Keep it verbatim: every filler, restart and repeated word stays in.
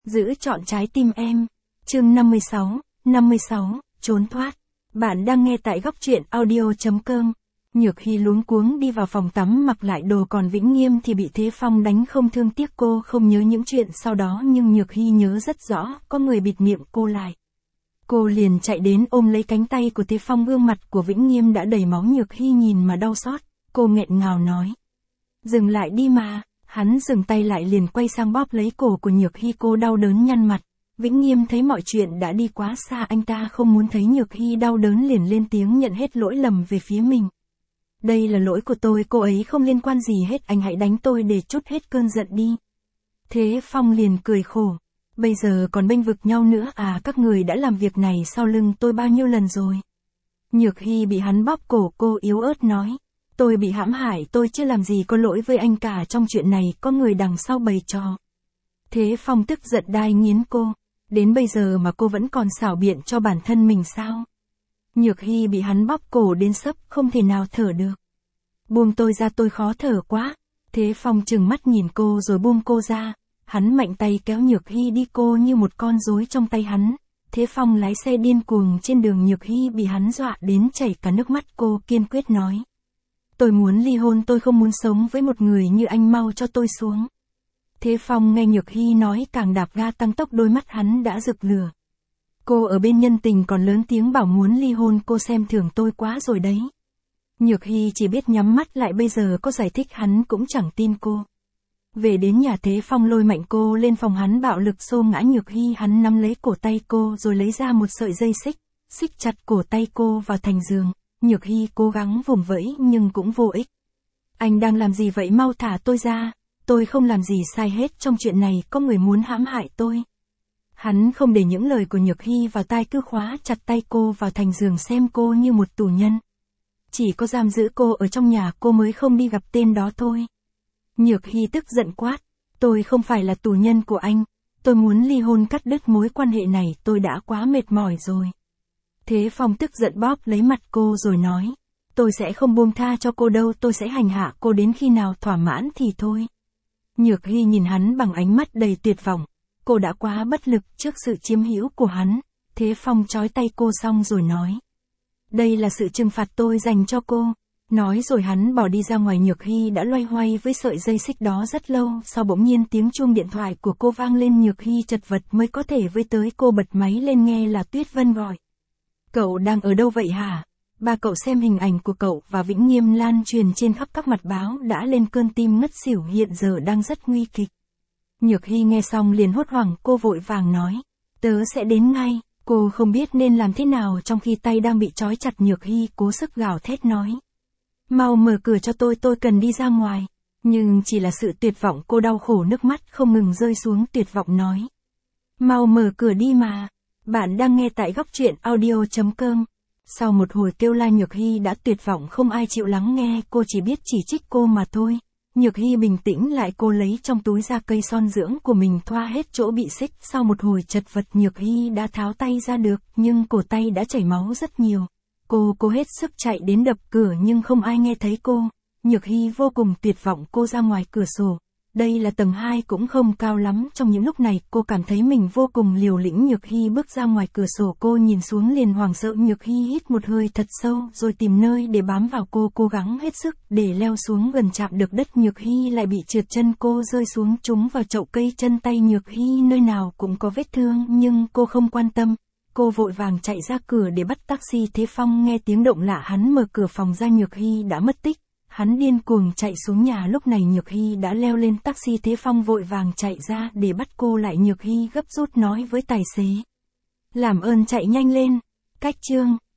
Giữ trọn trái tim em. Chương năm mươi sáu, năm mươi sáu, trốn thoát. Bạn đang nghe tại góc truyện audio chấm com. Nhược Hy luống cuống đi vào phòng tắm mặc lại đồ, còn Vĩnh Nghiêm thì bị Thế Phong đánh không thương tiếc. Cô không nhớ những chuyện sau đó nhưng Nhược Hy nhớ rất rõ, có người bịt miệng cô lại. Cô liền chạy đến ôm lấy cánh tay của Thế Phong, gương mặt của Vĩnh Nghiêm đã đầy máu. Nhược Hy nhìn mà đau xót, cô nghẹn ngào nói. Dừng lại đi mà. Hắn dừng tay lại liền quay sang bóp lấy cổ của Nhược Hy, cô đau đớn nhăn mặt. Vĩnh Nghiêm thấy mọi chuyện đã đi quá xa, anh ta không muốn thấy Nhược Hy đau đớn liền lên tiếng nhận hết lỗi lầm về phía mình. Đây là lỗi của tôi, cô ấy không liên quan gì hết, anh hãy đánh tôi để trút hết cơn giận đi. Thế Phong liền cười khổ. Bây giờ còn bênh vực nhau nữa à, các người đã làm việc này sau lưng tôi bao nhiêu lần rồi. Nhược Hy bị hắn bóp cổ, cô yếu ớt nói. Tôi bị hãm hại, tôi chưa làm gì có lỗi với anh cả, trong chuyện này có người đằng sau bày trò. Thế Phong tức giận đai nghiến cô. Đến bây giờ mà cô vẫn còn xảo biện cho bản thân mình sao? Nhược Hy bị hắn bóp cổ đến sấp không thể nào thở được. Buông tôi ra, tôi khó thở quá. Thế Phong trừng mắt nhìn cô rồi buông cô ra. Hắn mạnh tay kéo Nhược Hy đi, cô như một con rối trong tay hắn. Thế Phong lái xe điên cuồng trên đường, Nhược Hy bị hắn dọa đến chảy cả nước mắt, cô kiên quyết nói. Tôi muốn ly hôn, tôi không muốn sống với một người như anh, mau cho tôi xuống. Thế Phong nghe Nhược Hy nói càng đạp ga tăng tốc, đôi mắt hắn đã rực lửa. Cô ở bên nhân tình còn lớn tiếng bảo muốn ly hôn, cô xem thường tôi quá rồi đấy. Nhược Hy chỉ biết nhắm mắt lại, bây giờ có giải thích hắn cũng chẳng tin cô. Về đến nhà, Thế Phong lôi mạnh cô lên phòng, hắn bạo lực xô ngã Nhược Hy, hắn nắm lấy cổ tay cô rồi lấy ra một sợi dây xích, xích chặt cổ tay cô vào thành giường. Nhược Hy cố gắng vùng vẫy nhưng cũng vô ích. Anh đang làm gì vậy, mau thả tôi ra, tôi không làm gì sai hết, trong chuyện này có người muốn hãm hại tôi. Hắn không để những lời của Nhược Hy vào tai, cứ khóa chặt tay cô vào thành giường, xem cô như một tù nhân. Chỉ có giam giữ cô ở trong nhà cô mới không đi gặp tên đó thôi. Nhược Hy tức giận quát, tôi không phải là tù nhân của anh, tôi muốn ly hôn, cắt đứt mối quan hệ này, tôi đã quá mệt mỏi rồi. Thế Phong tức giận bóp lấy mặt cô rồi nói, tôi sẽ không buông tha cho cô đâu, tôi sẽ hành hạ cô đến khi nào thỏa mãn thì thôi. Nhược Hy nhìn hắn bằng ánh mắt đầy tuyệt vọng, cô đã quá bất lực trước sự chiếm hữu của hắn. Thế Phong trói tay cô xong rồi nói, đây là sự trừng phạt tôi dành cho cô. Nói rồi hắn bỏ đi ra ngoài. Nhược Hy đã loay hoay với sợi dây xích đó rất lâu, sau bỗng nhiên tiếng chuông điện thoại của cô vang lên, Nhược Hy chật vật mới có thể với tới, cô bật máy lên nghe là Tuyết Vân gọi. Cậu đang ở đâu vậy hả? Ba cậu xem hình ảnh của cậu và Vĩnh Nghiêm lan truyền trên khắp các mặt báo, đã lên cơn tim ngất xỉu, hiện giờ đang rất nguy kịch. Nhược Hy nghe xong liền hốt hoảng, cô vội vàng nói, tớ sẽ đến ngay. Cô không biết nên làm thế nào trong khi tay đang bị trói chặt. Nhược Hy cố sức gào thét nói, mau mở cửa cho tôi, tôi cần đi ra ngoài. Nhưng chỉ là sự tuyệt vọng, cô đau khổ, nước mắt không ngừng rơi xuống, tuyệt vọng nói, mau mở cửa đi mà. Bạn đang nghe tại góc truyện audio chấm com. Sau một hồi kêu la, Nhược Hy đã tuyệt vọng, không ai chịu lắng nghe, cô chỉ biết chỉ trích cô mà thôi. Nhược Hy bình tĩnh lại, cô lấy trong túi ra cây son dưỡng của mình, thoa hết chỗ bị xích. Sau một hồi chật vật, Nhược Hy đã tháo tay ra được, nhưng cổ tay đã chảy máu rất nhiều. Cô cố hết sức chạy đến đập cửa nhưng không ai nghe thấy cô. Nhược Hy vô cùng tuyệt vọng, cô ra ngoài cửa sổ. Đây là tầng hai cũng không cao lắm, trong những lúc này cô cảm thấy mình vô cùng liều lĩnh. Nhược Hy bước ra ngoài cửa sổ, cô nhìn xuống liền hoảng sợ. Nhược Hy hít một hơi thật sâu rồi tìm nơi để bám vào, cô cố gắng hết sức để leo xuống gần chạm được đất. Nhược Hy lại bị trượt chân, cô rơi xuống trúng vào chậu cây, chân tay Nhược Hy nơi nào cũng có vết thương nhưng cô không quan tâm. Cô vội vàng chạy ra cửa để bắt taxi. Thế Phong nghe tiếng động lạ, hắn mở cửa phòng ra, Nhược Hy đã mất tích. Hắn điên cuồng chạy xuống nhà, lúc này Nhược Hy đã leo lên taxi. Thế Phong vội vàng chạy ra để bắt cô lại. Nhược Hy gấp rút nói với tài xế, làm ơn chạy nhanh lên. Cách chương